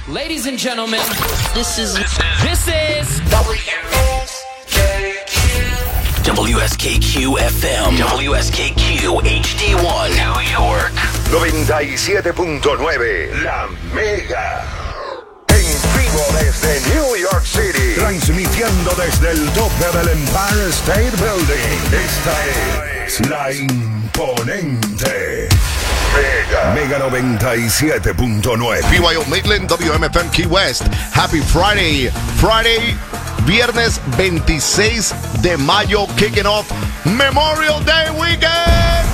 Ladies and gentlemen, this is WSKQ FM, WSKQ HD1, New York. 97.9, La Mega. En vivo desde New York City. Transmitiendo desde el tope del Empire State Building. Esta es la imponente Mega 97.9. BYO Midland, WMFM Key West. Happy Friday. Viernes 26 de mayo, kicking off Memorial Day weekend.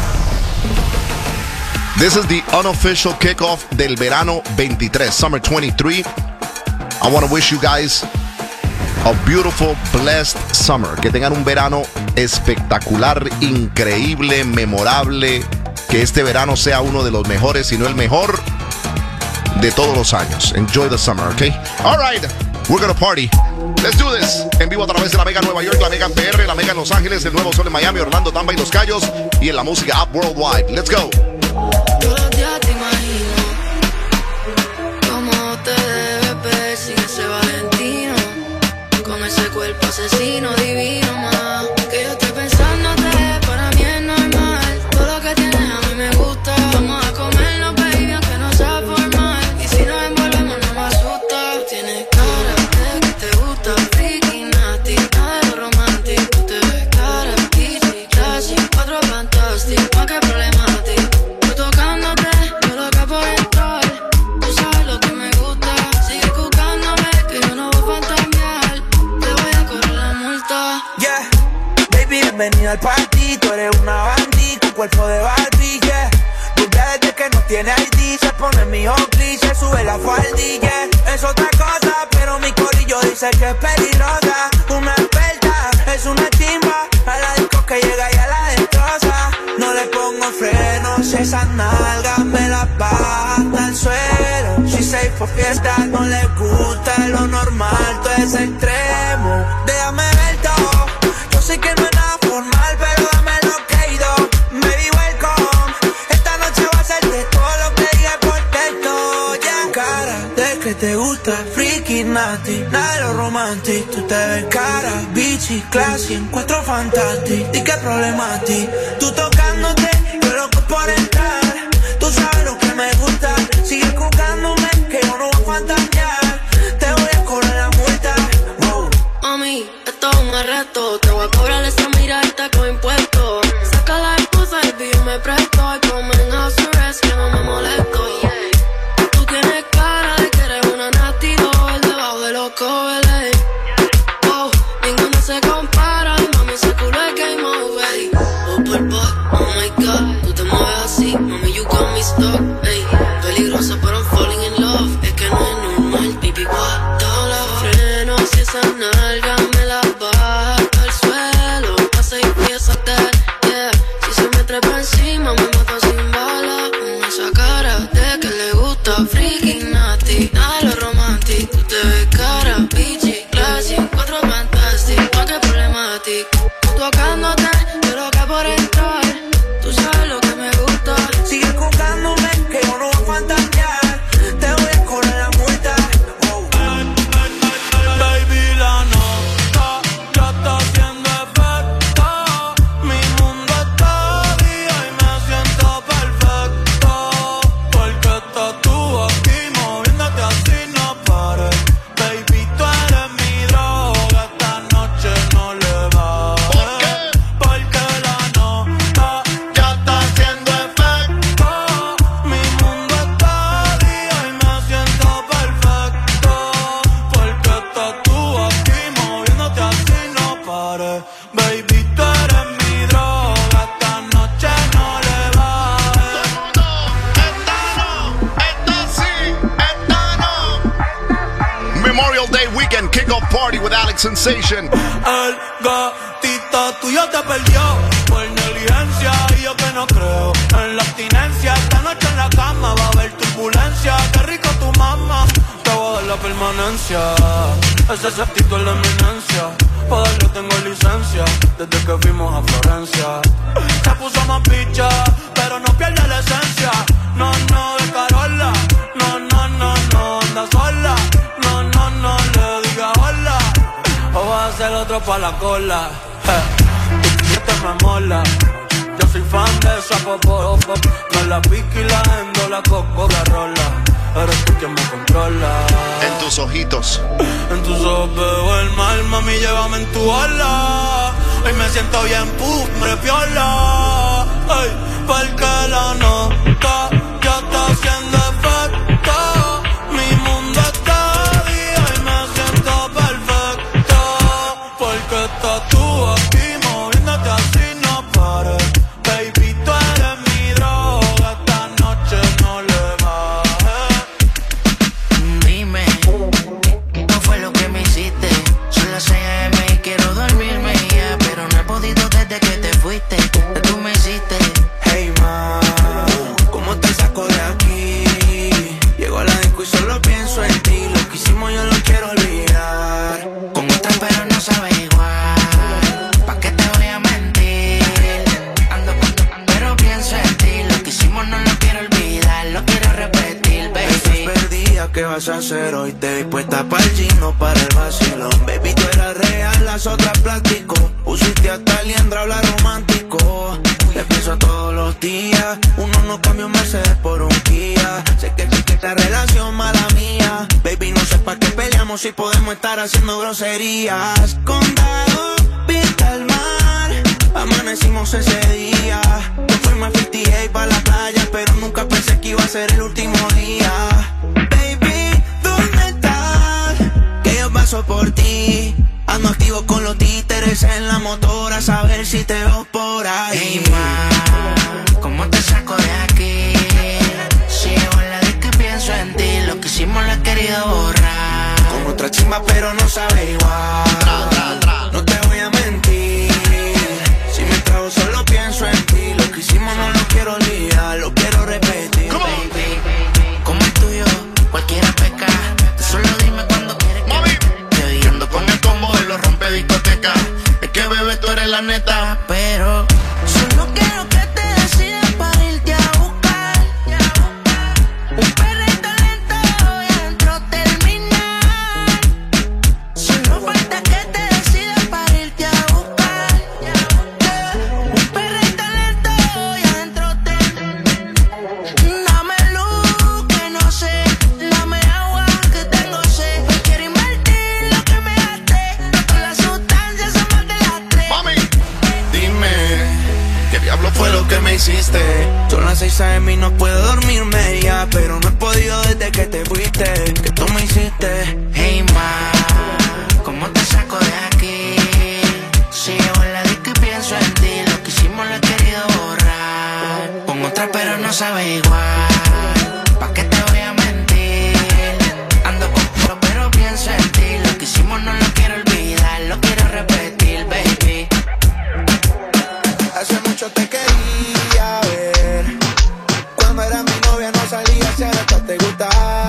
This is the unofficial kickoff del verano 23, summer 23. I want to wish you guys a beautiful, blessed summer. Que tengan un verano espectacular, increíble, memorable. Que este verano sea uno de los mejores, si no el mejor de todos los años. Enjoy the summer, okay? All right, we're gonna party. Let's do this. En vivo a través de la Mega Nueva York, la Mega PR, la Mega en Los Ángeles, el Nuevo Sol en Miami, Orlando, Tampa y Los Cayos. Y en la música Up Worldwide. Let's go. Todos los días te imagino cómo te debes ver sin ese Valentino, con ese cuerpo asesino divino, ma. Que yo estoy pensándote, para mí es normal. Todo lo que tienes a mí me gusta. Vamos a comernos, baby, aunque no sea formal. Y si nos envolvemos no me asusta. Tienes cara de que te gusta, freaky, nasty, nada de lo romántico. Tú te ves cara, easy, classy, otro fantástico, más que problemático. Tú tocándote, yo loca por entrar. Tú sabes lo que me gusta. Sigue buscándome, que yo no voy a fantasear. Te voy a correr la multa. Yeah, baby, bienvenida al party. Tú eres una bandita, con cuerpo de Barbie, yeah. Rubia desde que no tiene ID. Se pone mi Oakley, se sube la faldilla. Es otra cosa, pero mi corillo dice que es peligrosa. Una experta, es una chimba. A la disco que llega y a la destroza. No le pongo frenos, esas nalgas me las baja hasta el suelo. Si se por fiesta, no le gusta lo normal, todo es extremo. Déjame ver todo, yo sé que no es nada formal, pero dame lo que he ido. Baby, welcome, esta noche va a ser de todo lo que diga por texto, yeah. Cara de que te gusta, freaky, nasty, nada de lo romántico. Tú te ves cara, bitchy, classy, encuentro fantástico. ¿Y qué problema a ti? Tú tocándote, yo loco por entrar. Tú sabes lo que me gusta, sigue buscándome, que yo no voy a fantasear. Te voy a cobrar la multa, wow. Mami, esto es un arresto. Te voy a cobrar esa mirada con impuestos. Saca la excusa y yo me presto. Y como en house arrest, que no me molesto, yeah. Tú tienes cara de que eres una nasty doll debajo de los covers, oh, ninguno se compara. Y mami, ese culo es game over, ey. Oh, por fuck, oh my god. Tú te mueves así, mami, you got me stuck, ey. Peligrosa, pero I'm falling in love. Es que no es normal, baby, what? Todos los frenos y esas nalgas me las baja al suelo. Hace y empieza a dar, yeah. Si se me trepa encima, me mata sin bala. Con esa cara de que le gusta, freaky, nasty, nada de lo romántico. Tú te ves cara, bitchy, classy, cuatro fantástico, más que problemático. Tú tocándote, yo loca por entrar. Tú sabes lo que me gusta. Sigue buscándome, que yo no voy a fantasear. Te voy a cobrar la multa, wow. Baby, la nota ya está haciendo efecto. Mi mundo está día y me siento perfecto. Porque estás tú aquí moviéndote así, no pares. Baby, tú eres mi droga, esta noche no le bajes. ¿Por qué? Porque la nota ya está haciendo efecto. Mi mundo está día y me siento perfecto. Porque estás tú aquí moviéndote así, no pares. Baby, tú eres mi droga, esta noche no le bajes. Esta sí, esta no. Memorial Day weekend kickoff party with Alex Sensation. El gatito tuyo te perdió por negligencia y yo que no creo en la abstinencia. Esta noche en la cama va a haber turbulencia. Qué rico tu mamá, te voy a dar la permanencia. Ese es actitud en la eminencia. Pa' darle tengo licencia desde que fuimos a Florencia. Se puso más picha, pero no pierde la esencia. No, no, de Carola. No, no, no, no, anda sola. otro pa' la cola. Esto me mola. Yo soy fan de esa pop. Me la pique y la endo, la coco, la rola. Eres tú quien me controla. En tus ojitos. En tus ojos veo el mal, mami, llévame en tu ala. Hoy me siento bien, me piola. Ay, porque la nota ya está haciendo efecto. Mi mundo está día y me siento perfecto. Porque estás tú aquí moviéndote así, no pares. Baby, tú eres mi droga, esta noche no le bajes. Dime, ¿qué fue lo que me hiciste? Son las 6 AM y quiero dormirme ya, pero no he podido desde que te fuiste. ¿Qué tú me hiciste? Hey ma, ¿cómo te saco de aquí? Llego a la disco y solo pienso en ti. Lo que hicimos yo lo quiero olvidar. Con otra pero no sabe igual. ¿Pa' qué te voy a mentir? Ando pero pienso en ti. Lo que hicimos no lo quiero olvidar. Lo quiero repetir, baby. Estás perdida, ¿qué vas a hacer hoy? Te vi puesta pa'l gino, para el vacilón. Baby, tú eras real, las otras plástico. Pusiste hasta liendra, habla romántico. Te pienso todos los días. Uno no cambia un Mercedes por un Kia. Sé que esta relación mala mía. Baby, no sé pa' qué peleamos si podemos estar haciendo groserías. Condado, vista al mar. Amanecimos ese día. Nos fuimos a 58 pa' la playa, pero nunca pensé que iba a ser el último día. Baby, ¿dónde estás? Que yo paso por ti. Ando activo con los títeres en la motora, a saber si te veo por ahí. Hey ma, ¿cómo te saco de aquí? Si llevo en la disco y pienso en ti. Lo que hicimos lo he querido borrar. Con otra chimba pero no sabe igual. No te voy a mentir. Si me trago solo pienso en ti. Lo que hicimos no lo quiero olvidar. Lo quiero repetir. Baby, como el tuyo, cualquiera peca. Tú solo dime cuando quieres que te oí. Ando con el combo de los rompe discoteca. Es que bebé tú eres la neta. Pero solo quiero que te decidas para irte a buscar. Un perrito lento y adentro terminar. Solo falta que te decidas para irte a buscar. Un perrito lento y adentro terminar. Dame luz que no sé, dame agua que tengo sed. Hoy quiero invertir lo que me gasté. No con las sustancias son más de las 3. Mami. Dime, ¿qué diablo fue lo que me hiciste? Son las 6 AM y no puedo dormirme ya, pero no he podido desde que te fuiste. ¿Qué tú me hiciste? Hey ma, ¿cómo te saco de aquí? Si llevo en la disco y pienso en ti. Lo que hicimos lo he querido borrar. Con otra pero no sabe igual. ¿Pa' qué te voy a mentir? Ando con pero pienso en ti. Lo que hicimos no lo quiero olvidar. Lo quiero repetir, baby. Hace mucho te quería ver. Cuando era mi novia no salía, si ahora te gusta.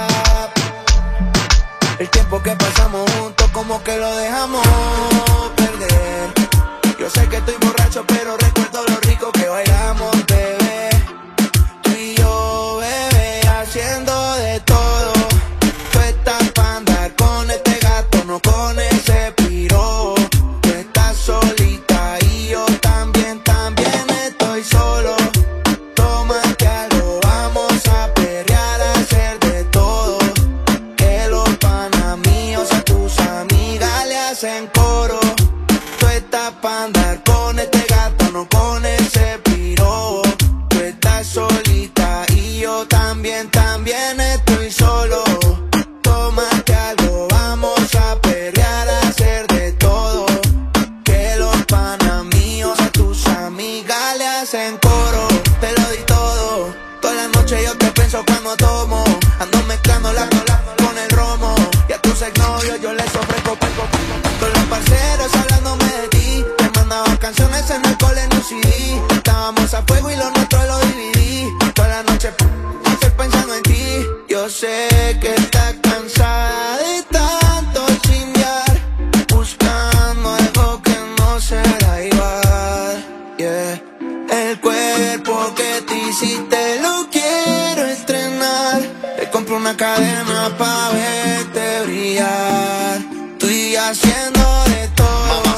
El tiempo que pasamos juntos como que lo dejamos perder. Yo sé que estoy borracho pero recuerdo lo rico que bailamos, bebé. Tú y yo, bebé, haciendo de todo. Tú estás pa' andar con este gato, no con ese piro. Tú estás solita y yo también estoy solo. Tómate algo, vamos a perrear, a hacer de todo. Que los panas míos a tus amigas le hacen coro. Tú estás pa' andar con este gato, no con ese piro. Tú estás solita y yo también estoy solo. Tómate algo, vamos a perrear, a hacer de todo. Que los panas míos a tus amigas le hacen coro. Te lo di todo, toda la noche yo te pienso cuando tomo. Ando mezclando la cola con el romo. Y a tus exnovios yo les ofrezco palco. Con los parceros hablándome de ti. Te mandaba canciones en el cole en un CD. Estábamos a fuego y lo nuestro lo dividí. Toda la noche estoy pensando en ti. Yo sé que estás cansada de tanto chingar, buscando algo que no será igual. Yeah. El cuerpo que te hiciste lo quiero estrenar. Te compro una cadena pa' verte brillar. Estoy haciendo de todo.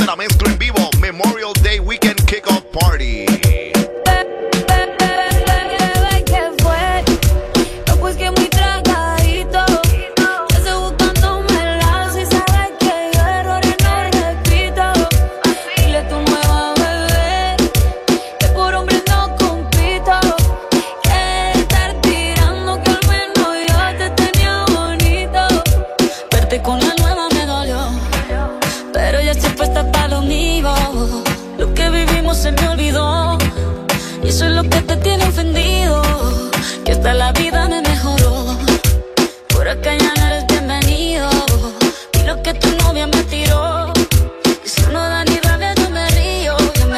la mezcla en vivo. Memorial Day Weekend Kickoff Party. Se me olvidó y eso es lo que te tiene ofendido, que hasta la vida me mejoró. Por acá ya no eres bienvenido y lo que tu novia me tiró, eso no da ni rabia, yo me río.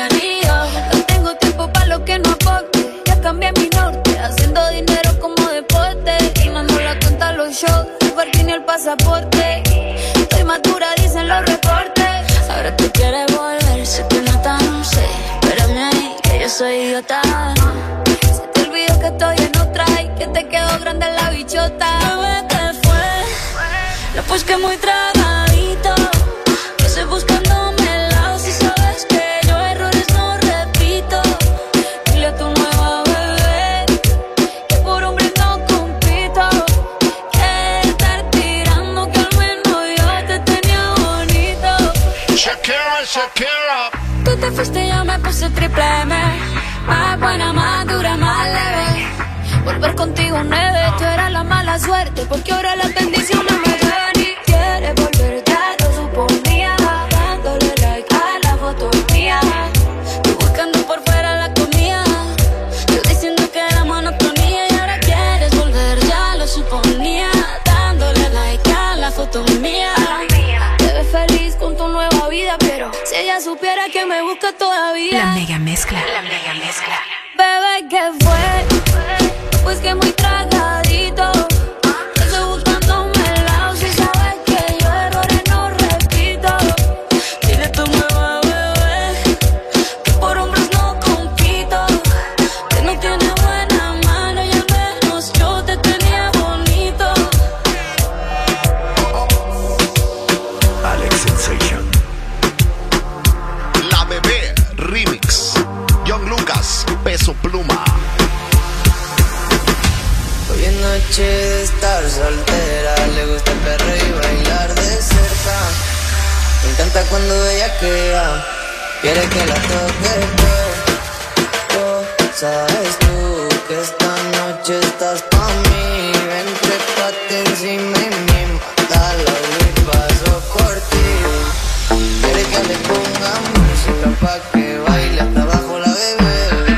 No tengo tiempo para lo que no aporte, ya cambié mi norte, haciendo dinero como deporte y no ando la cuenta a los shows, el parking ni el pasaporte. Estoy madura, dicen los reportes. Ahora tú quieres volver, sé que no tan sé. Yo soy idiota. Se te olvidó que estoy en otra y que te quedó grande la bichota. Bebé, ¿qué fue? No, pues que muy tragadito, que estoy buscándome el lado. Si sabes que yo errores no repito. Dile a tu nueva bebé que por hombre no compito, que estar tirando que al menos yo te tenía bonito. Shakira, Shakira. Tú te fuiste y yo me puse triple M. Más buena, más dura, más leve. Volver contigo nueve, tú eras la mala suerte, porque ahora las bendiciones me llevan y quieres volver, ya lo suponía. Dándole like a la foto mía, tú buscando por fuera la comida, yo diciendo que era monotonía. Y ahora quieres volver, ya lo suponía. Dándole like a la foto mía. Te ves feliz con tu nueva vida, pero si ella supiera que me busca todavía. La mega mezcla. La mega mezcla. Bebé, ¿qué fue? Pues que muy tragadito, estoy buscándome el lado. Si sabes que yo errores no repito. Dile a tu nueva bebé que por hombres no compito, que no tiene buena mano y al menos yo te tenía bonito. Alex Sensation. La Bebé Remix. Young Lucas, Peso Pluma. Hoy en noche de estar soltera, le gusta el perreo y bailar de cerca. Me encanta cuando ella queda, quiere que la toque todo. Sabes tú que esta noche estás pa' mí. Ven, trépate encima y me mata la y paso por ti. Quiere que le ponga música pa' que baile hasta abajo la bebé.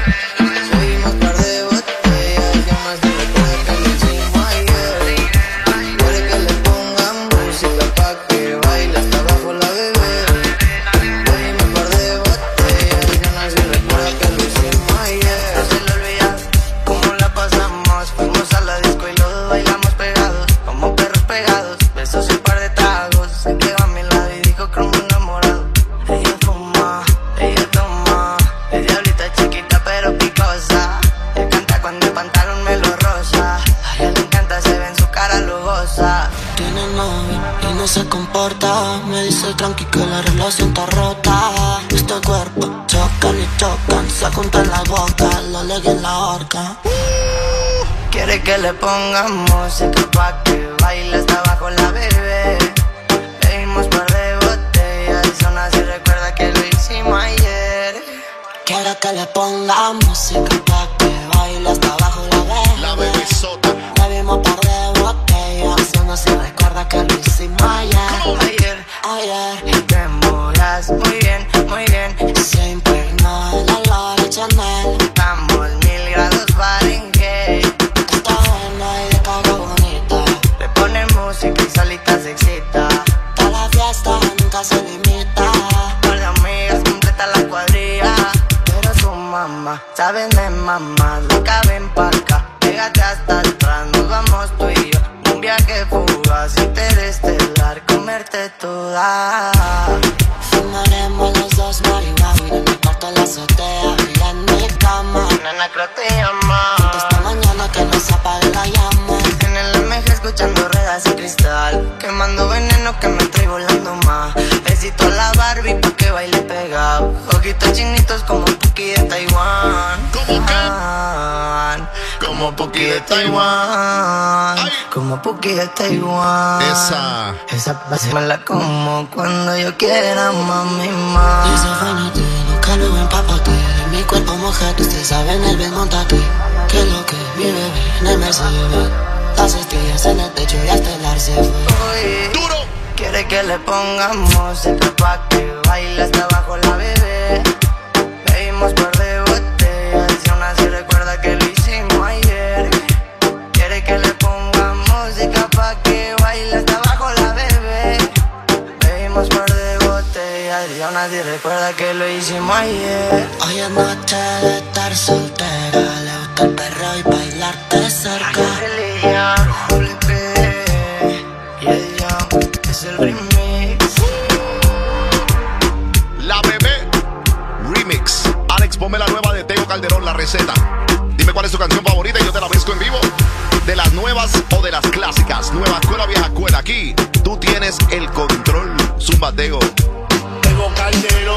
Subimos par de botellas y aún así recuerda que lo hicimos ayer. Quiere que le ponga música pa' que baile hasta abajo la bebé. Subimos par de botellas y aún así recuerda que lo hicimos ayer. No se le olvida cómo la pasamos, fuimos a la disco y los dos bailamos pegados, como perros pegados, besos y un par de tragos. Se quedó a mi lado y dijo que me enamorado. Ella fuma, ella toma, es diablita chiquita pero picosa. Le canta cuando el pantalón me lo rosa. A ella le encanta, se ve en su cara lujosa. Tiene novio y no se comporta, me dice tranqui que la relación está rota. Este cuerpo chocan y chocan, se juntan la boca, lo legue en la horca. Quiere que le ponga música pa' que baile hasta abajo la bebé. Le dimos par de botellas y son así, recuerda que lo hicimos ayer. Quiere que le ponga música pa' que baile hasta abajo la bebé. La Bebé Sota. Le dimos par de botellas, son así, recuerda que lo hicimos ayer. Ayer te moras muy bien, muy bien. Se impregnó el olor de Chanel. Estamos 1000 grados Fahrenheit. Está buena y de cara bonita. Le pone música y solita se excita. Toda la fiesta nunca se limita. Par de amigas completa la cuadrilla. Pero su mamá, sabes de mamá, nunca ven pa' acá. Pégate hasta atrás, nos vamos tú y yo. Un viaje fugaz, interestelar, comerte toda. Fumaremos los dos marihuana en mi cuarto en la azotea y en mi cama. Nena, creo te llama. Esta mañana que no se apague la llama. En el MG escuchando ruedas y cristal, quemando veneno que me trae volando más. Besito a la Barbie pa' que baile como Puki de Taiwán. Como Puki de Taiwán. Esa pasión me la como cuando yo quiera, mami, más. Desafánate, nunca lo empápate. Mi cuerpo mojado, usted sabe en el ven, montate. Que lo que mi bebé en el Mercedes. Las estrellas en el techo y hasta el arce fue. ¡Duro! Quiere que le pongamos música pa' que baile hasta abajo la bebé. Bebimos par de botellas y aún así recuerda que lo hicimos ayer. Quiere que le pongamos música pa' que baile hasta abajo la bebé. Bebimos par de botellas y aún así recuerda que lo hicimos ayer. Hoy es noche de estar soltera, le gusta el perreo y bailarte cerca. Es el remix. La Bebé Remix. Alex, ponme la nueva de Tego Calderón, la receta. Dime cuál es tu canción favorita y yo te la mezclo en vivo. De las nuevas o de las clásicas. Nueva escuela, vieja escuela. Aquí tú tienes el control. Zumba, Tego. Tego Calderón.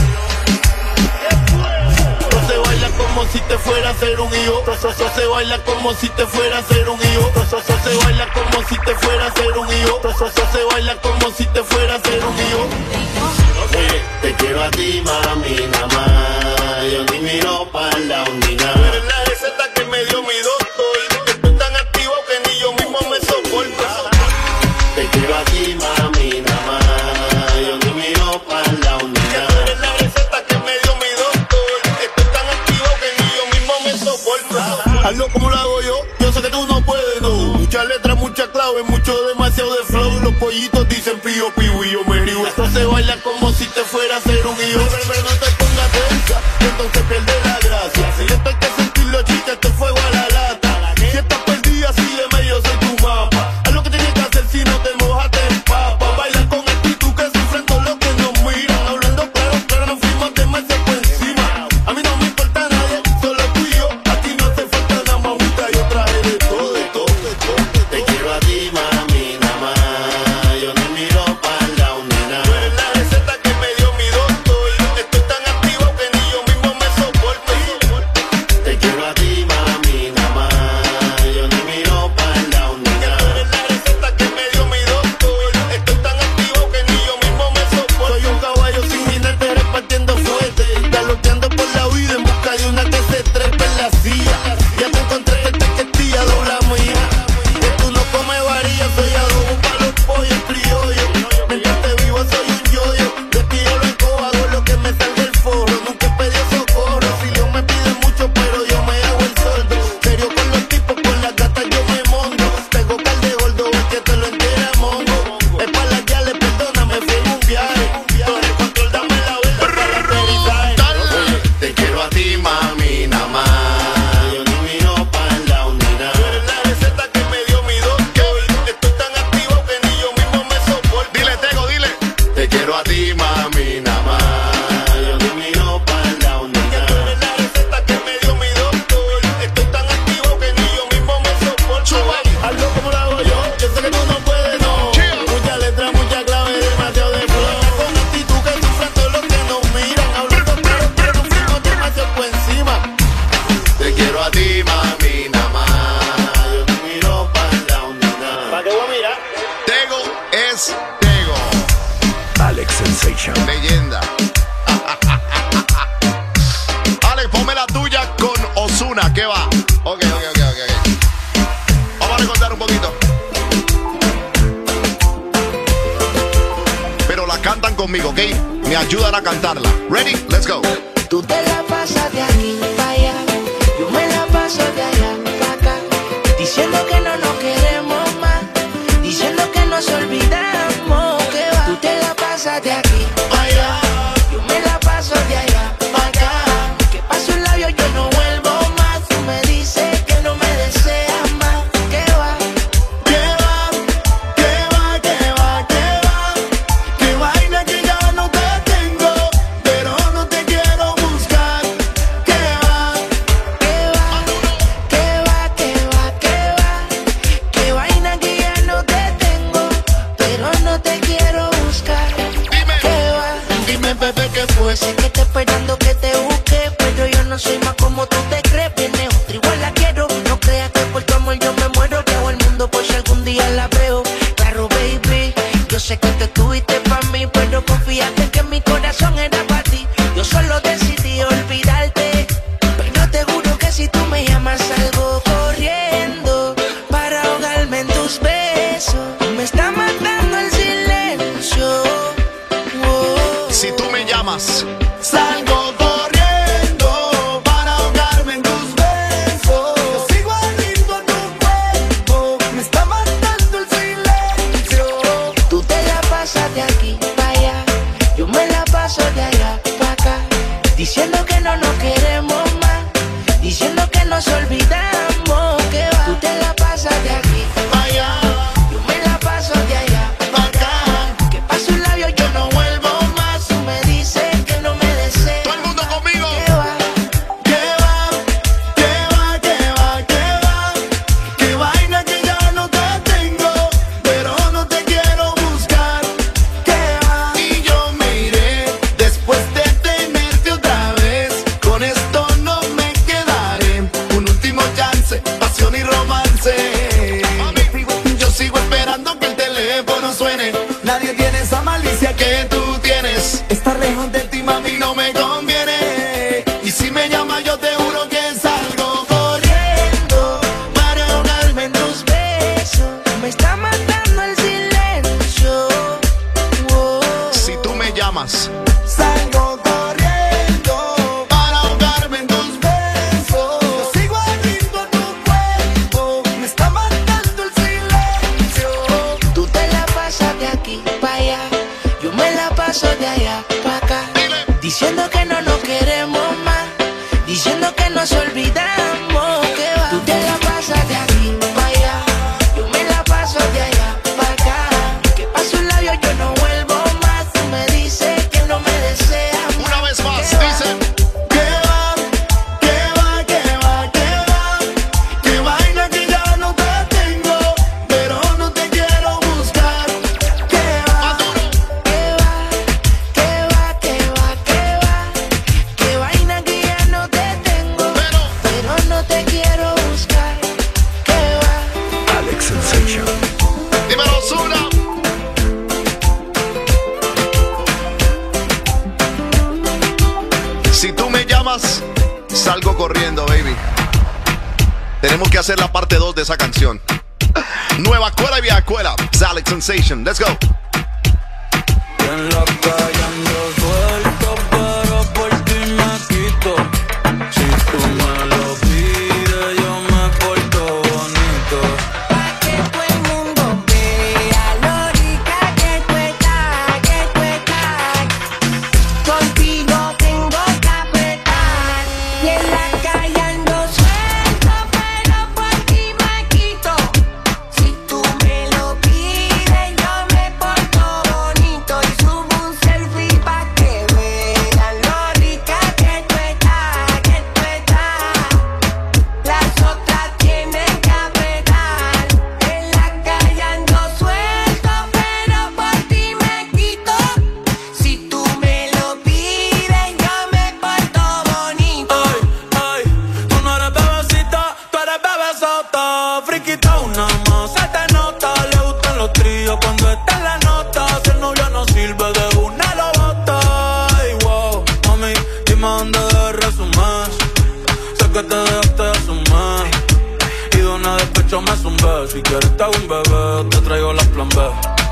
Se baila como si te fuera a hacer un hijo. Se baila como si te fuera a hacer un hijo. Se baila como si te fuera a hacer un hijo. Se baila como si te fuera a hacer un hijo. Oye, te quiero a ti, mami, nada más. Yo ni miro para la ondina. Eres la receta que me dio mi doctor. Estoy tan activo que ni yo mismo me soporto. Te quiero a ti, mami, nada más. Yo ni miro para la ondina. Eres la receta que me dio mi doctor. Estoy tan activo que ni yo mismo me soporto. Hazlo como lo hago yo sé que tú no puedes, no. Muchas letras, muchas claves, mucho demasiado de flow. Los pollitos dicen pío, pío y yo me río. Esto se baila como si te fuera a hacer un hijo. Pero no te pongas tensa, que entonces pierde la gracia. Si esto hay que sentirlo, chica, este fuego a la lata. Si estás perdida, sígueme, yo soy tu mapa. Haz lo que tienes que hacer, si no te mojas, te empapa. Baila con actitud que sufren todos los que nos miran. Hablando claro, claro, nos fuimos demasiado por encima. A mí no me importa nadie, solo tú y yo. Aquí no hace falta nada más agüita, yo traje de todo, de todo, de todo. Te quiero a ti, mami, nada más. Yo no miro para la ondina. Tú eres la receta que me dio mi doctor. Estoy tan activo que ni yo mismo me soporto. Te quiero a ti, mami, nada más. Yo no miro para la ondina. Tú eres la receta que me dio mi doctor. Estoy tan activo que ni yo mismo me soporto. Soy un caballo sin jinete repartiendo fuerte. Galopeando por la vida en busca de una que se trepe en la silla. Ya te encontré esta que dobla mía. Que tú no comes varilla, soy adobo para los pollos criollos. Mientras te vivo soy un yoyo. De ti yo lo encojo, hago lo que me salga el forro. Nunca he pedido socorro, si yo me pide mucho, pero yo me hago el soldo. Serio con los tipos, con las gatas yo me monto. Tengo cal de gordo, es que te lo entera mongo. Es para las yales, perdóname, fui en un viaje. Torre control, dame la vuelta para el aterrizaje. Oye, te quiero a ti, mami, nada más. Yo ni miro para la ondina. Tú eres la receta que me dio mi doctor. Estoy tan activo que ni yo mismo me soporto. Dile, Tego, dile. Te quiero a ti, mami, nada más. Yo ni miro para la ondina. Tú eres la receta que me dio mi doctor. Estoy tan activo que ni yo mismo me soporto. Hazlo como lo hago yo sé que tú no puedes, no. Muchas letras, muchas claves, demasiado de flow. Con actitud que sufren todos los que nos miran. Hablando claro, pero nos fuimos demasiado por encima. Te quiero a ti, mami, nada más. Yo ni miro para la ondina. ¿Para qué voy a mirar? Tego es Tego. Alex Sensation. Leyenda. Alex, ponme la tuya con Ozuna. ¿Qué va? Ok. Vamos a recordar un poquito. Pero la cantan conmigo, ¿ok? Me ayudan a cantarla. Ready? Let's go. Tú te la pasas de aquí para allá, yo me la paso de allá para acá, diciendo que no nos queremos más, diciendo que nos olvidamos, que va. Tú te la pasas de aquí para allá, yo me la paso de allá para acá, que paso el labio yo no vuelvo más. Tú me dices que no me deseas más, que va. Que vaina que ya no te tengo, pero no te quiero buscar. Que va. Que vaina que ya no te tengo, pero no te quiero buscar. Que va. Dime, bebé, ¿qué fue? Sé que estoy esperando que te busque, pero yo no soy más como tú te crees. Viene otra igual la quiero, no creas no nos queremos más, diciendo que nos olvidamos, que va. Tú te la pasas de aquí para allá, yo me la paso de allá para acá. Que paso un labio, yo no vuelvo más. Tú me dices que no me deseas. Todo el mundo conmigo. Que va, Que va, que va, que va, que va. Que vaina que ya no te tengo, pero no te quiero buscar. Que va, y yo me iré después de tenerte otra vez. Con esto no me quedaré. Un último chance, pasión y romance. Yo sigo esperando que el teléfono suene. Nadie tiene esa malicia que tú tienes. Estar lejos de ti, mami, no me conviene. Y si me llamas, yo te juro que salgo corriendo para ahogarme en tus besos. Me está matando el silencio. Oh. Si tú me llamas, salgo corriendo para ahogarme en tus besos. Yo sigo adicto a tu cuerpo, me está matando el silencio. Tú te la pasas de aquí para allá, yo me la paso de allá para acá. Diciendo que no nos queremos más, diciendo que nos olvidamos, que va. Tú te la pasas de aquí para allá, yo me la paso de allá para acá. Que paso un labio, yo no vuelvo más. Tú me dices que no me deseas. una vez más, Que va. dice. Que va, que va, que va, que va. Que vaina que ya no te tengo, pero no te quiero buscar. Que va, Que va, que va, que va. Que vaina que ya no te tengo, pero no te quiero buscar. Que va. Alex Sensation. Dímelo, Ozuna. Si tú me llamas, salgo corriendo, baby. Tenemos que hacer la parte 2 de esa canción. Nueva escuela y vieja escuela. It's Alex Sensation. Let's go. En la calle ando suelto, pero por ti me quito. Si tú me lo pides, yo me porto bonito. Pa' que todo el mundo vea lo rica que tú estás, que tú estás. Contigo tengo que apretar. Y en la calle ando suelto, pero por ti me quito. Si tú me lo pides, yo me porto bonito. Y subo un selfie pa' que vean lo rica que tú estás, que tú estás. Las otras tienen que apretar. En la calle ando suelto, pero por ti me quito. Si tú me lo pides, yo me porto bonito. Ay, tú no eres bebecita, tú eres bebesota. Friquita una más, se te nota. Le gustan los tríos cuando está en la nota. Si el novio no sirve, de una lo bota. Ay, wow, mami, dime dónde debe resumir. Sé que te dejaste de asumir. Y de una despecho me zumbé. Si quieres te hago un bebé, te traigo la plan B.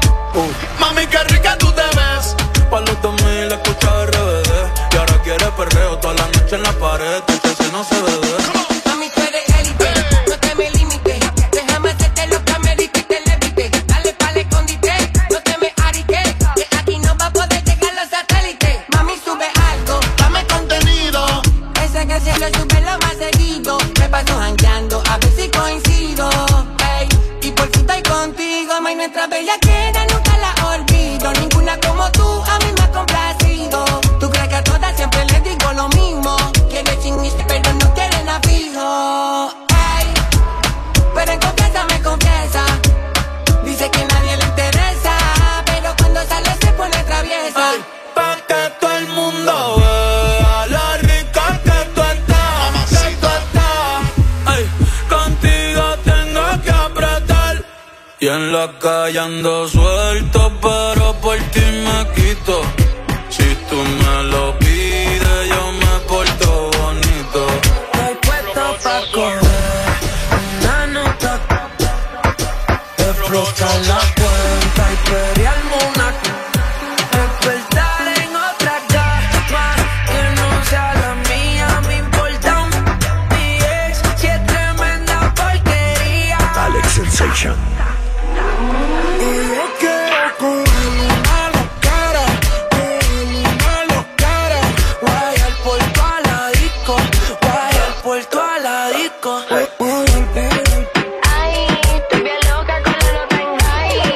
Mami, qué rica tú te ves. Pa' los 2000 escucha RBD. Y ahora quiere perreo toda la noche en la pared. Si no se bebe. Mami, tú eres élite, no te me limites. Déjame hacerte lo que amerite y te levite. Dale pa'l escondite, no te me ariques. Que aquí no va a poder llegar los satélites. Mami, sube algo, dame contenido. Esa canción lo sube lo más seguido. Me paso jangueando, a ver si coincido. Ey, y por si estoy contigo, mami, nuestra bella queda nunca la olvido. Ninguna como tú a mí me ha complacido. Tú crees que a todas siempre les digo lo mismo. Quieren chiniste, pero no quieren a fijo. Ey, pero en confianza me confiesa. Dice que nadie le interesa, pero cuando sale se pone traviesa. Ay, pa' que todo el mundo vea la rica que tú estás, que tú estás. Ay, contigo tengo que apretar. Y en la calle ando suelto, pero por ti me quito. Si tú me lo pides, yo me porto bonito. Estoy puesto pa' coger una nota, explotar la cuenta y pelearme una. Despertar en otra cama que no sea la mía. Me importa mi ex, si es tremenda porquería. Alex Sensation. Y yo quiero coger una locara, coger una locara. disco. Guayar por toda la disco. Ay, estoy bien loca con la nota en high.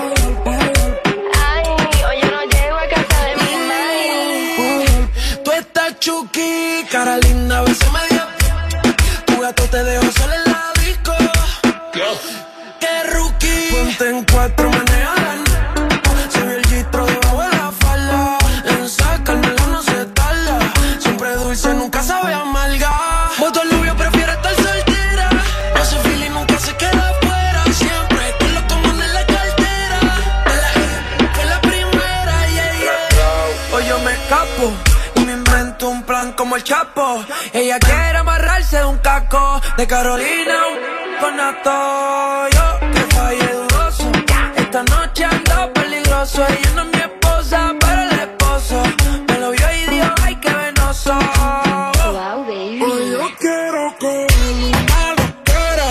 Ay, hoy yo no llego a casa de mi madre. Tú estás chuki, cara linda, a veces me dio. Tu gato te dejó sola en la disco. Qué rookie. Ponte en cuatro, manejan. Se ve el gistro debajo de la falda. En sacármela no se tarda. Siempre dulce, nunca sabe amarga. Voto el novio, prefiere estar soltera. Ese feeling nunca se queda afuera. Siempre con los comunes en la cartera. Fue la primera, yeah, yeah. Hoy yo me escapo y me invento un plan como el Chapo. Ella quiere amarrarse un caco de Carolina con nato. Yo que fallé dudoso. Esta noche ando peligroso. Ella no es mi esposa, pero el esposo me lo vio y dijo, ay, qué venoso. Wow, baby. Hoy yo quiero coger una loquera,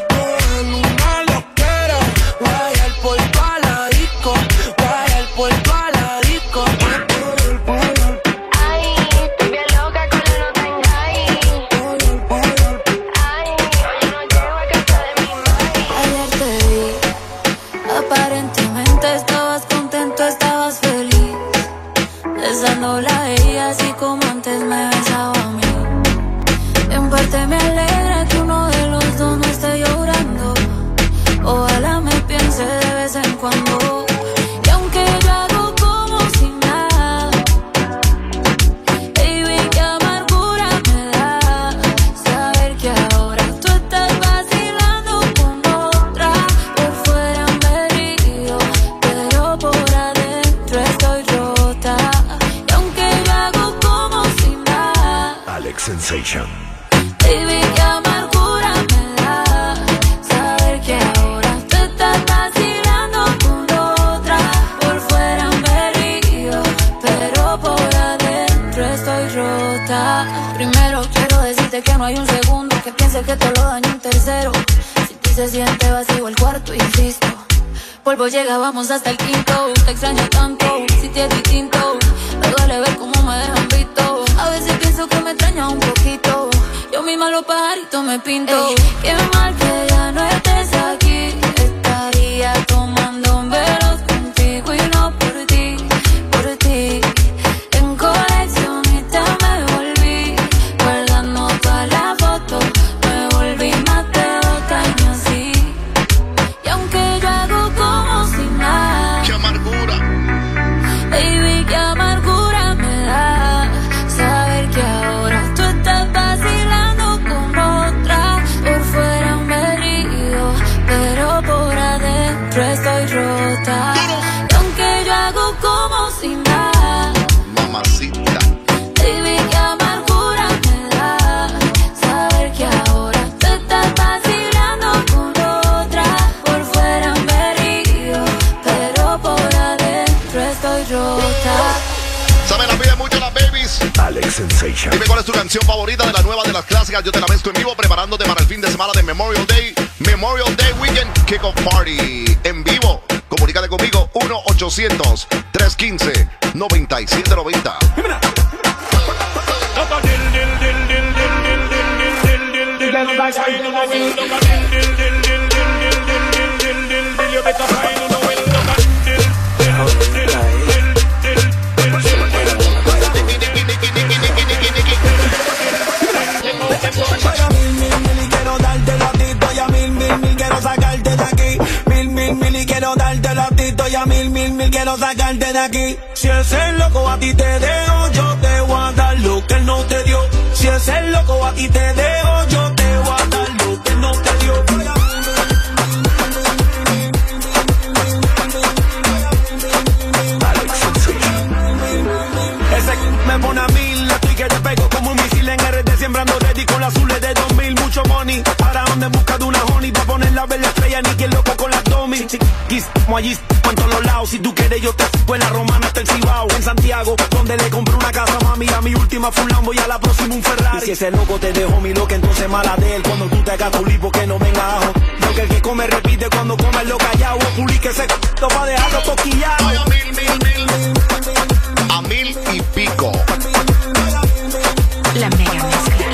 guayar por toda la disco, guayar por toda la disco. Ay, estoy bien loca con la nota en high. Ay, hoy yo no llego a casa de mi madre. Ayer te vi, aparentemente estabas contento, estabas feliz, besándola a ella así como antes me besaba a mí. En parte me alegra que uno de los dos no esté llorando. Ojalá me piense de vez en cuando. Y aunque yo hago como si nada, baby, qué amargura me da saber que ahora tú estás vacilando con otra. Por fuera me río, pero por adentro estoy rota. Y aunque yo hago como si nada, Alex Sensation. baby, qué amargura me da saber que ahora tú estás vacilando con otra. Por fuera me río, pero por adentro estoy rota. Primero quiero decirte que no hay un segundo que piense que te lo daño un tercero. Si ti se siente vacío el cuarto, insisto, polvo llega, vamos hasta el quinto. Te extraño tanto, si te es distinto. Me duele ver cómo me dejan visto. A veces pienso que me extraña un poquito. Yo misma los pajaritos me pinto. Ey, qué mal que ya no estés aquí. Estaría tomando velos contigo y no por ti, por ti. En coleccionista me volví, guardando todas las fotos. Me volví más de 2 años así. Y aunque yo hago como si nada, ¡Qué amargura! baby, qué amargura me da saber que ahora tú estás vacilando con otra. Por fuera me río, pero por adentro estoy rota. Y aunque yo hago como si nada, Mamacita. baby, qué amargura me da saber que ahora tú estás vacilando con otra. Por fuera me río, pero por adentro estoy rota. ¿Saben? La piden mucho las babies. Alex Sensation. Dime cuál es tu canción favorita de la nueva de las clásicas. Yo te la mezclo en vivo preparándote para el fin de semana de Memorial Day Weekend Kickoff Party en vivo. Comunícate conmigo 1-800-315-9790. Vaya mil y quiero darte latito. Ya mil quiero sacarte de aquí. Mil y quiero darte latito. Ya mil quiero sacarte de aquí. Si es el loco a ti te dejo, yo te voy a dar lo que él no te dio. Si es el loco a ti te dejo, yo te voy a dar lo que él no te dio. Alex Sensation. Ese me pone a 1000, estoy que te pego como un misil en RD, sembrando ready con las azules de 2000, mucho money. Para donde busca de una honey, pa' poner la verde estrella, ni quien loco con las domis. Como allí, en todos los lados, si tú quieres yo te fue la romana hasta el Cibao. En Santiago, donde le compré una casa, mami, a mi última fue un Lambo y a la próxima un Ferrari. Y si ese loco te dejó mi loca, entonces mala de él, cuando tú te hagas tu lipo que no venga ajo. Porque el que come repite cuando come lo callado, publique ese c***o pa' dejarlo toquillado. Ay, a mil y pico. La mega mezcla.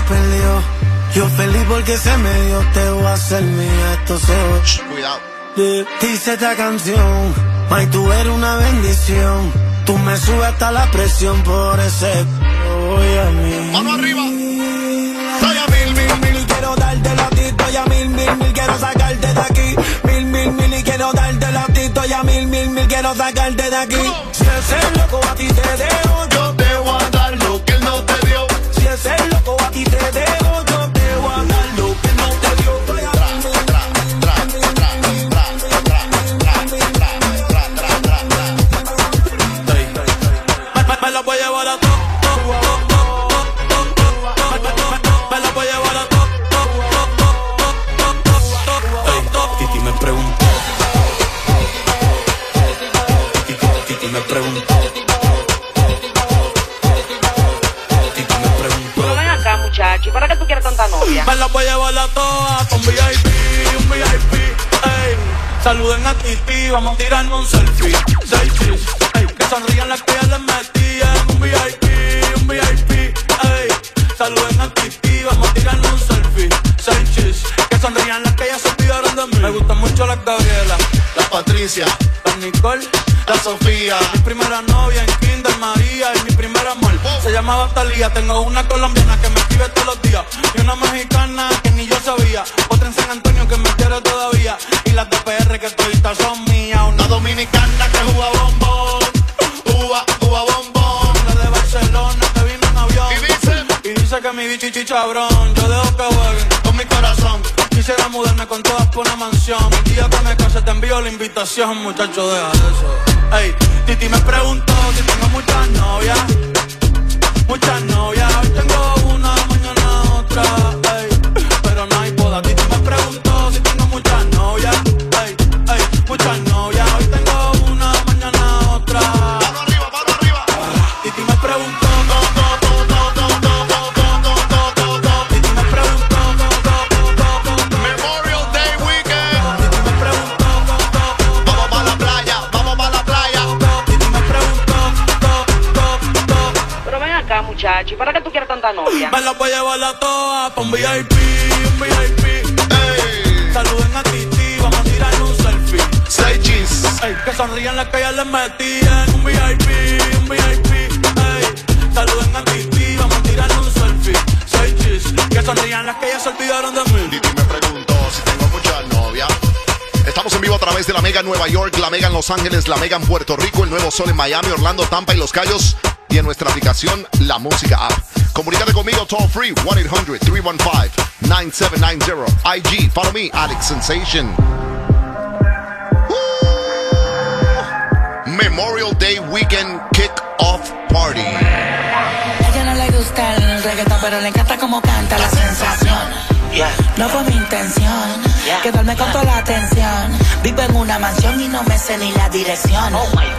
perdió. Yo feliz porque se me dio, te voy a hacer mía, esto se va. Cuidado. Dice esta canción, May, tú eres una bendición. Tú me subes hasta la presión por ese voy a mí. ¡Mano arriba! Estoy a mil y quiero darte la ti. Estoy a mil, quiero sacarte de aquí. Mil y quiero darte la ti. Estoy a mil, quiero sacarte de aquí. Si ese loco a ti te dejo, yo te voy a dar lo que él no te dio. Si ese loco a ti te dejo, yo te voy a dar lo que él no te dio. Estoy a me la voy a llevar a todo. Me la voy a llevar a todo. Titi me preguntó. Titi me preguntó. Titi me preguntó. Pero ven acá, muchacho, ¿para qué tú quieres tanta novia? Me la voy a llevar a todas con VIP, un VIP, ey. Saluden a Titi, vamos a tirarnos un selfie. Seis chis, ey. Que sonrían las que ya les metían. Un VIP, ey. Saluden a Titi, vamos a tirarnos un selfie. Seis chis, que sonrían las que ya se olvidaron de mí. Me gustan mucho las Gabriela, La Patricia, la Nicole, la Sofía. mi primera novia en Kinder María y mi primer amor se llamaba Talía. Tengo una colombiana que me escribe todos los días y una mexicana que ni yo sabía. Otra en San Antonio que me quiere todavía y las de PR que toditas son mías. Una dominicana que juega bombón, juega bombón. Una de Barcelona que vino en avión y dice que mi bichi chichabrón. Yo dejo que jueguen con mi corazón. Quisiera mudarme con todas por una mansión. El día que me case te envío la invitación, muchacho, deja eso. Ey, Titi me preguntó si tengo muchas novias. Muchas novias, hoy tengo una, mañana otra. Ey, pero no hay boda. Titi me preguntó si tengo muchas novias. Ey, muchas novias, hoy tengo una, mañana otra. Mano arriba. Titi me preguntó. Memorial Day Weekend. Vamos para la playa. Pero ven acá, muchacho, ¿para qué tú quieres tanta novia? Me la voy a llevar a todas pa' un VIP, ey. Saluden a Titi, vamos a tirar un selfie. Seis chis. Ey, que sonrían las que ya les metían. Un VIP, ey. Saluden a Titi, vamos a tirar un selfie. Seis chis, que sonrían las que ya se olvidaron de mí. Titi me preguntó si tengo muchas novias. Estamos en vivo a través de la Mega en Nueva York, la Mega en Los Ángeles, la Mega en Puerto Rico, el Nuevo Sol en Miami, Orlando, Tampa y Los Cayos. Y en nuestra aplicación, La Música App. Comunícate conmigo toll free, 1-800-315-9790. IG, follow me, Alex Sensation. Memorial Day Weekend Kick-Off Party. A ella no le gusta el reggaetón, pero le encanta cómo canta la sensación. No fue mi intención quedarme con toda la atención. Vivo en una mansión y no me sé ni la dirección.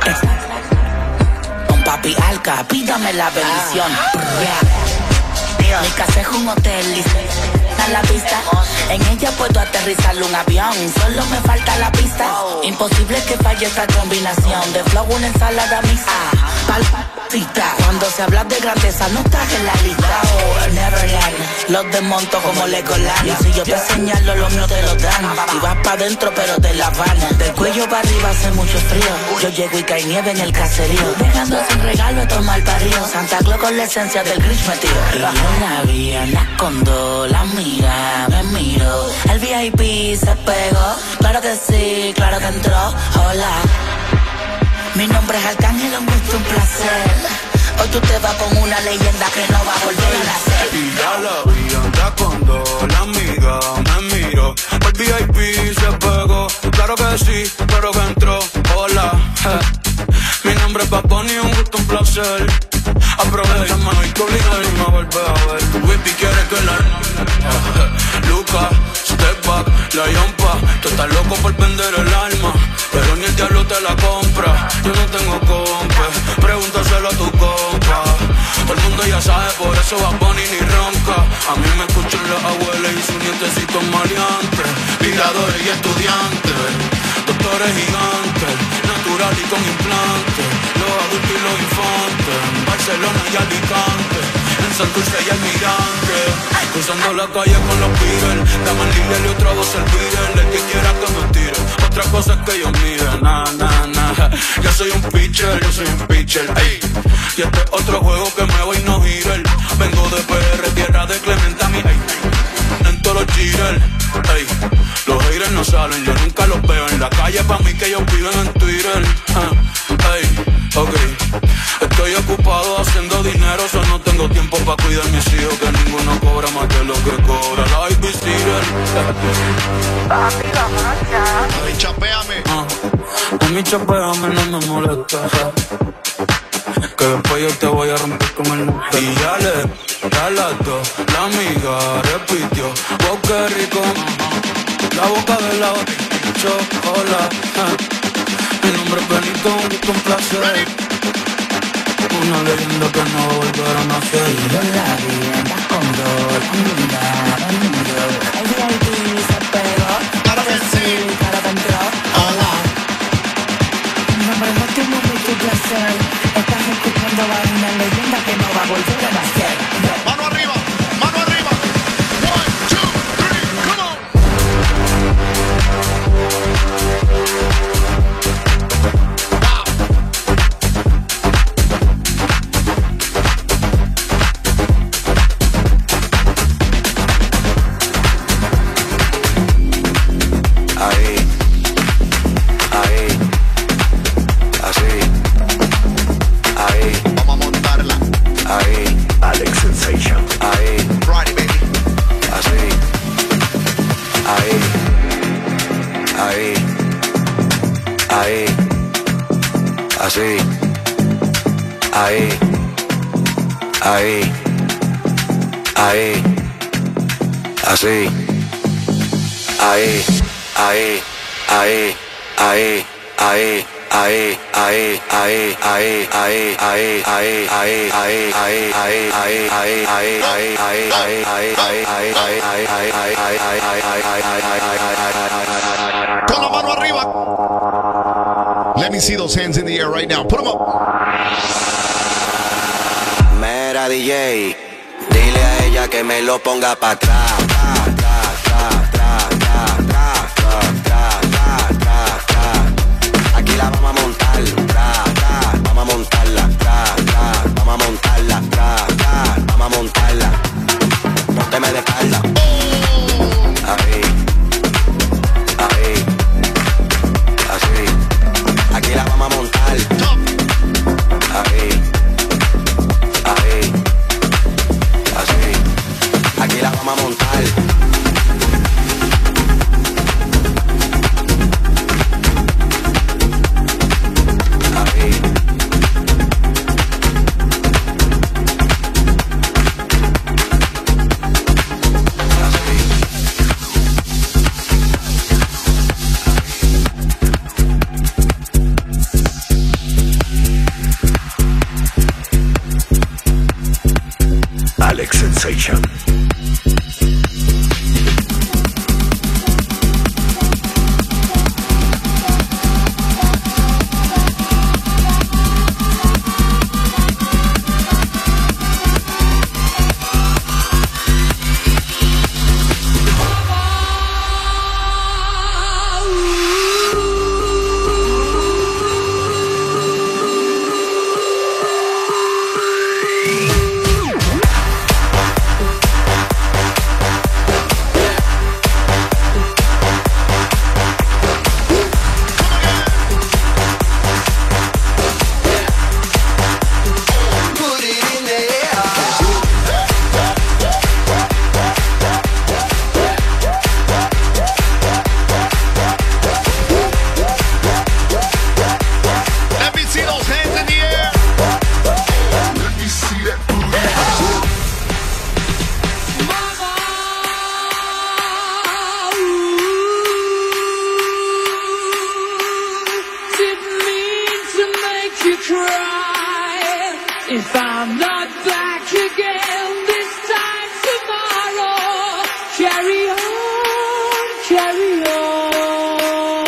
Con papi Alca, pídame la bendición. Mi casa es un hotel y a la vista. En ella puedo aterrizar un avión. Solo me falta la pista. Imposible que falle esta combinación de flow, una ensalada mixta. Palpita. Cuando se habla de grandeza no estás en la lista. Neverland, los desmonto como Legoland. Y si yo te señalo, los míos te lo dan. Y vas pa' dentro pero te la van. Del cuello para arriba hace mucho frío. Yo llego y cae nieve en el caserío. Dejando sin regalo estos mal paridos. Santa Claus con la esencia del Grinch metido. Y yo la vi, anda con dos, la mira, me miro. El VIP se pegó, claro que sí, claro que entró. Hola, mi nombre es Arcángel, un gusto, un placer. Hoy tú te vas con una leyenda que no va a volver a nacer. Y ya la vi, anda con dos, la amiga me miro. El VIP se pegó, claro que sí, claro que entró. Hola, mi nombre es Bad Bunny, un gusto, un placer. Aprovecha, mano, y que obliga y me vuelve a ver. Whippy quiere que la Luca, step back, la yompa. Tú estás loco por vender el alma, pero ni el diablo te la compra. Yo no tengo compa, pregúntaselo a tu compa. Todo el mundo ya sabe, por eso Bad Bunny ni ronca. A mí me escuchan las abuelas y sus nietecitos maleantes. Tiradores y estudiantes, doctores gigantes, natural y con implantes. Los adultos y los infantes, en Barcelona y Alicante, en Santurce y Almirante. Cruzando la calle con los Beatles, dame el líder y otra voz el Beatle. El que quiera que me tire, otra cosa es que yo mire. Yo soy un pitcher, ey. Y este es otro juego que me voy no girar. Vengo de PR, tierra de Clemente, mi ey. En todos los cheaters, ey. Los haters no salen, yo nunca los veo en la calle, pa' mí que ellos viven en Twitter. Ey, ok. Estoy ocupado haciendo dinero, so no tengo tiempo pa' cuidar mis hijos, que ninguno cobra más que lo que cobra la babysitter. Papi, la marcha. Ay, chapéame. A mí chapéame, no me molesta. Que después yo te voy a romper con el mundo. Y ya las dos, la amiga repitió, wow, qué rico. La boca de la chocolate. Mi nombre es Benito, un gusto, un placer. Una leyenda que no volverá a nacer. Y yo la vi, andas con dos, el VIP se pegó, Claro que sí. cara que entró, hola. No me muestres mucho placer. Estás escuchando a una leyenda que no va a volver a nacer. Mano arriba, mano arriba. 1, 2, 3, come on. Alex Sensation. Friday, baby. Con la mano arriba. Let me see those hands in the air right now. Put them up. Mera DJ, dile a ella que me lo ponga pa' atrás. Aquí la vamos a montar, vamos a montarla, vamos a montarla, vamos a montarla. Pónteme de espalda. Ahí, así. Aquí la vamos a montar. Ahí, así. Aquí la vamos a montar. Alex Sensation. If I'm not back again this time tomorrow, carry on, carry on.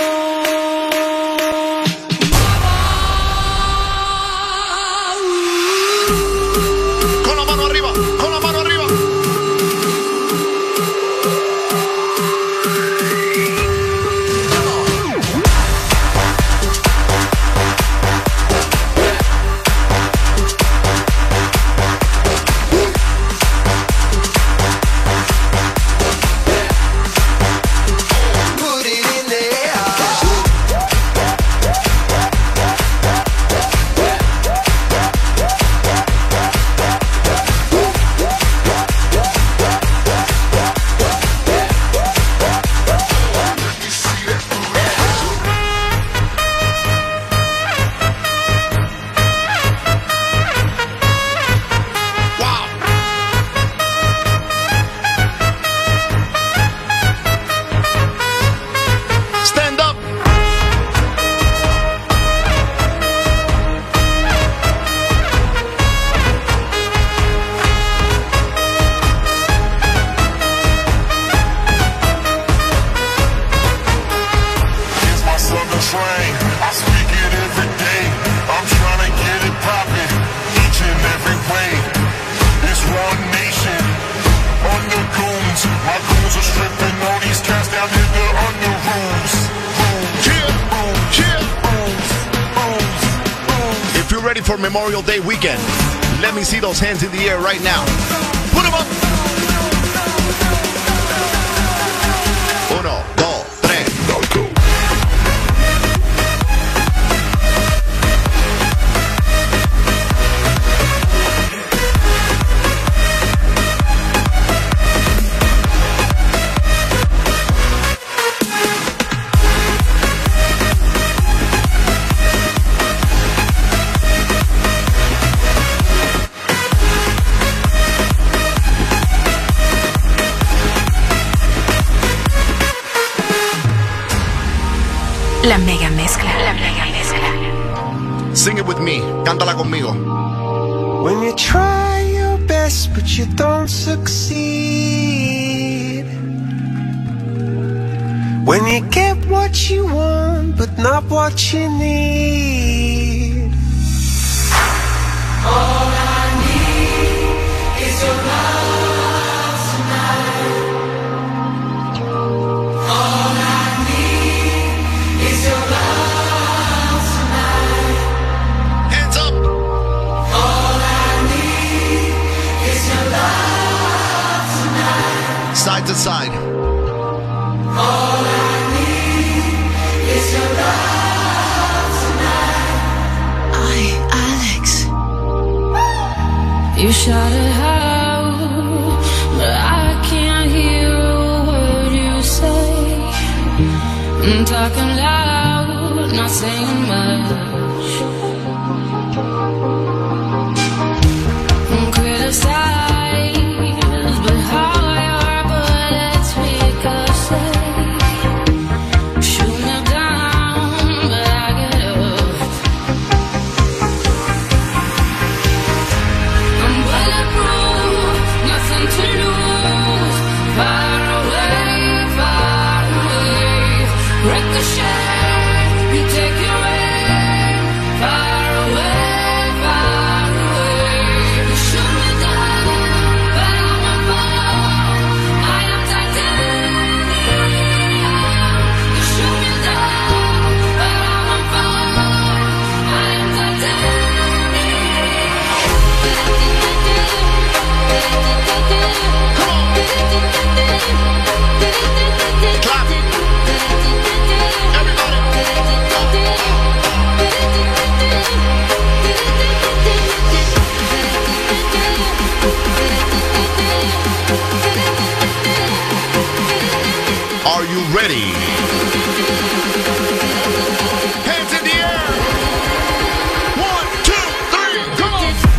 Con la mano arriba, con la mano arriba. for Memorial Day weekend? Let me see those hands in the air right now. Put them up. 1, 2, 3. Go. La mega mezcla. La mega mezcla. Sing it with me. Cántala conmigo. When you try your best but you don't succeed. When you get what you want but not what you need. All I need is your love tonight. All I need is your love tonight. Hands up. All I need is your love tonight. Side to side. All I need is your love tonight. Alex. You shout it out, but I can't hear a word you say. I'm talking loud, not saying much. Criticize, but how your bullets ricochet. Shoot me down, but I get up. I'm bulletproof, nothing to lose. Far away, far away. Ricochet, you take your aim. Far away, far away. You shoot me down, but I'm a ball. I am titanium. You shoot me down, but I'm a ball. I am titanium. Are you ready? Hands in the air. 1, 2, 3, go!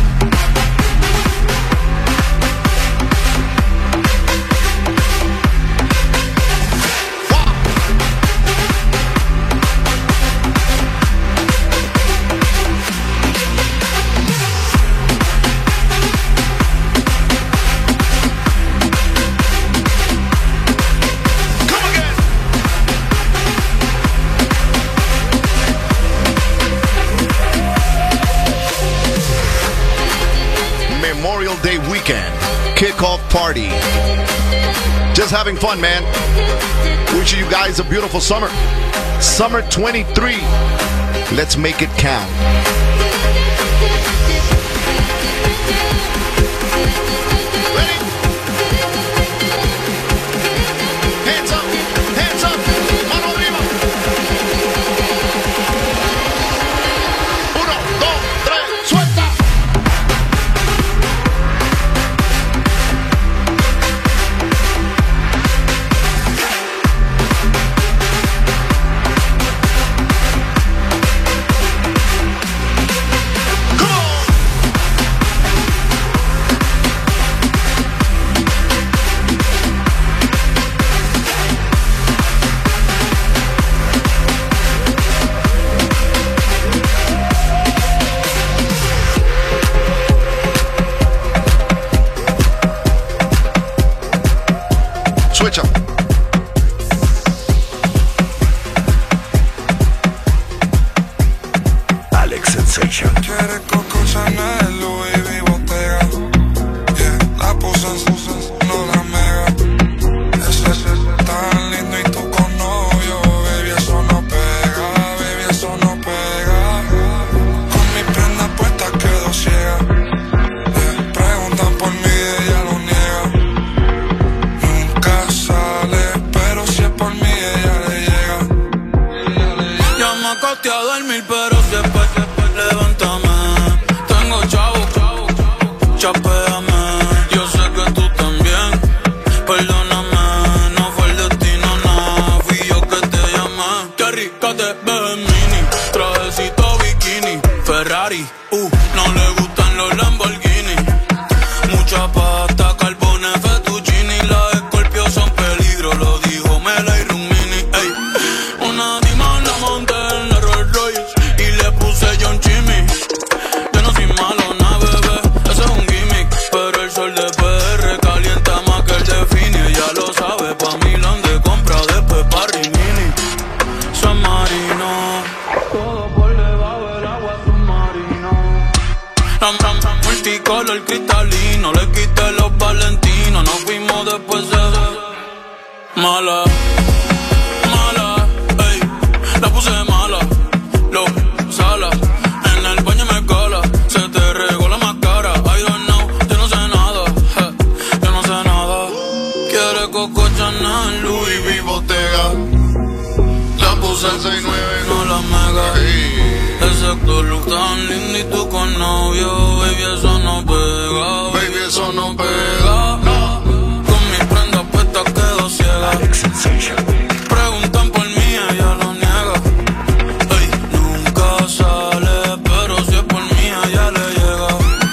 Memorial Day weekend kickoff party. Just having fun, man. Wishing you guys a beautiful summer. Summer 23. Let's make it count. Ready? Hands up, hands up, mano arriba. 1, 2, 3, suelta. Switch up. Alex Sensation. Quiere Coco Chanel, Louis V, Bottega. Yeah, la puse en sus, no la mega. Ese tan lindo y tú con novio. Baby, eso no pega, baby, eso no pega. Con mi prenda puesta chapéame. Yo sé que tú también. Perdóname, no fue el destino, no. Fui yo que te llamé. Qué rica te ves, mini. Trajecito bikini. Ferrari, no le gustan los Lamborghini. Mucha pasta, carbones, fettuccini. Las Scorpio son peligro, lo dijo Mela y Rumini. Ey, una dima la monté en la Rolls Royce y le puse John Jimmy. Yo no soy malo, na bebé, eso es un gimmick. Pero el sol de PR calienta más que el de Fini. Ella lo sabe, pa' Milán de compra, después pa' Rimini. Soy marino, todo por debajo del agua submarino. Multicolor cristalino, le quité los valentinos. Nos fuimos después de mala, mala, ey, la puse mala, lo sala, en el baño me cala, se te regó la máscara, I don't know, yo no sé nada, yo no sé nada. Quiere Coco Chanel, Louis V, Bottega, la puse en 6'9", no la mega, ese look tan lindo y tú con novio, baby eso no pega, baby eso no pega, no. Con mis prendas puestas quedo ciega. Preguntan por mí, ella lo niega. Ey, nunca sale, pero si es por mí, ella le llega.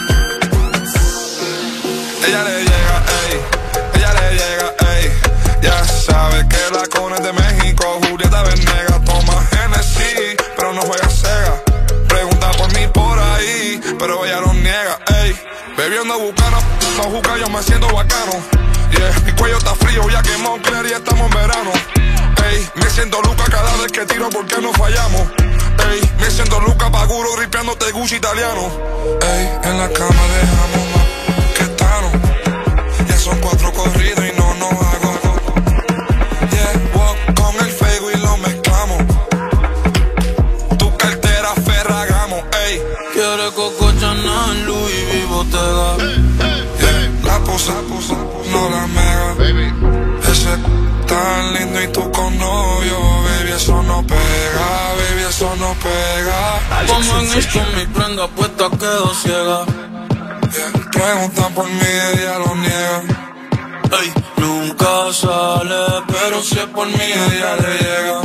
Ella le llega, ey, ella le llega, ey. Ya sabe que la cona es de México, Julieta Venegas. Toma Genesis, pero no juega Sega. Pregunta por mí por ahí, pero ella lo niega, ey. Bebiendo bucana, no juca, yo me siento bacano. Yeah, mi cuello está frío, ya que Moncler y estamos en verano. Ey, me siento Luca cada vez que tiro porque no fallamos. Ey, me siento Luca Paguro ripeándote Gucci italiano. Ey, en la cama dejamos más que Tano. Ya son 4 corridos y no nos hago. Yeah, walk con el Fego y lo mezclamos. Tu cartera Ferragamo, ey. Quiere Coco Chanel, Louis V, Bottega. Yeah, la puse, no la mega. Ese tan lindo y tú con novio, baby eso no pega, baby eso no pega. Como en esto mi prenda puesta quedo ciega. Yeah, preguntan por mí, ella lo niega. Ey, nunca sale, pero si es por mí, ella le llega.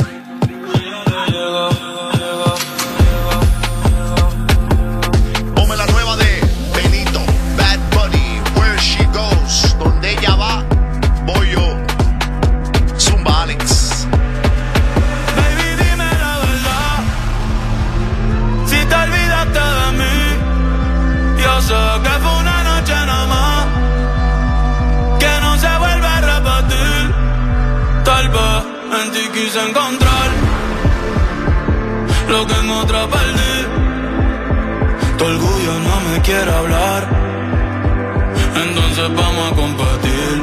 Ponme la nueva de Benito, Bad Bunny, Where She Goes. Donde ella va, voy yo. Zumba Alex. Baby, dime la verdad. Si te olvidaste de mí, yo sé que fue una noche nada más, que no se vuelve a repetir. Tal vez en ti quise encontrar lo que en otra perdí. Tu orgullo no me quiere hablar, entonces vamos a competir.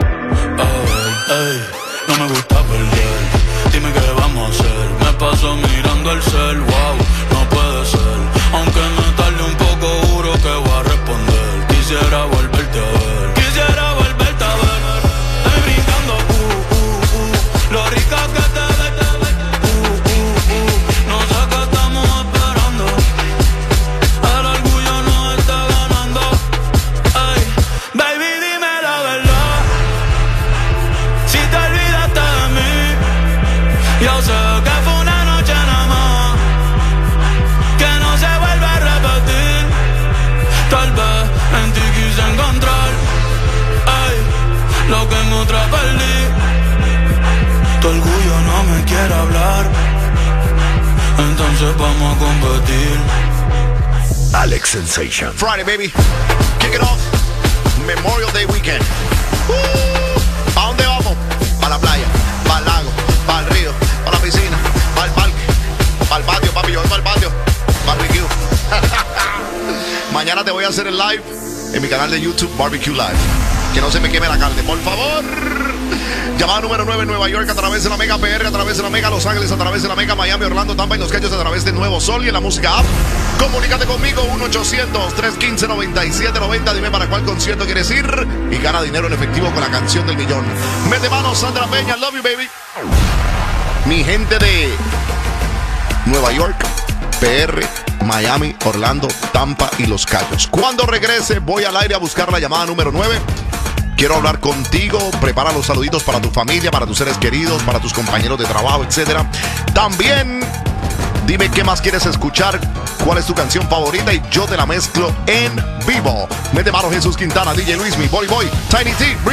Ey, no me gusta perder, dime qué vamos a hacer. Me paso mirando el cel, wow, no puede ser. Aunque me tarde un poco, juro que voy a responder. Quisiera volverte a ver, quisiera volverte a ver. Estoy brincando, lo rica que te ves, no sé qué estamos esperando. El orgullo no está ganando. Ey, baby, dime la verdad. Si te olvidaste de mí, yo sé que fue una noche nada más, que no se vuelve a repetir. Tal vez en ti quise encontrar, ey, lo que en otra perdí. Tu orgullo no me quiere hablar, entonces vamos a competir. Alex Sensation. Friday, baby. Kick it off. Memorial Day weekend. ¿A dónde vamos? Para la playa, para el lago, para el río, para la piscina, para el parque, para el patio, papi, yo voy para el patio. Barbecue. Mañana te voy a hacer el live en mi canal de YouTube, Barbecue Live. Que no se me queme la carne, por favor. Llamada número 9 en Nueva York a través de la Mega PR, a través de la Mega Los Ángeles, a través de la Mega Miami, Orlando, Tampa y Los Cayos, a través de Nuevo Sol y en la música app. Comunícate conmigo, 1-800-315-9790. Dime para cuál concierto quieres ir y gana dinero en efectivo con la canción del millón. Mete mano, Sandra Peña, love you, baby. Mi gente de Nueva York, PR, Miami, Orlando, Tampa y Los Cayos. Cuando regrese, voy al aire a buscar la llamada número 9. Quiero hablar contigo. Prepara los saluditos para tu familia, para tus seres queridos, para tus compañeros de trabajo, etc. También dime qué más quieres escuchar, cuál es tu canción favorita y yo te la mezclo en vivo. Mete mano Jesús Quintana, DJ Luismi, Boy, Tiny T.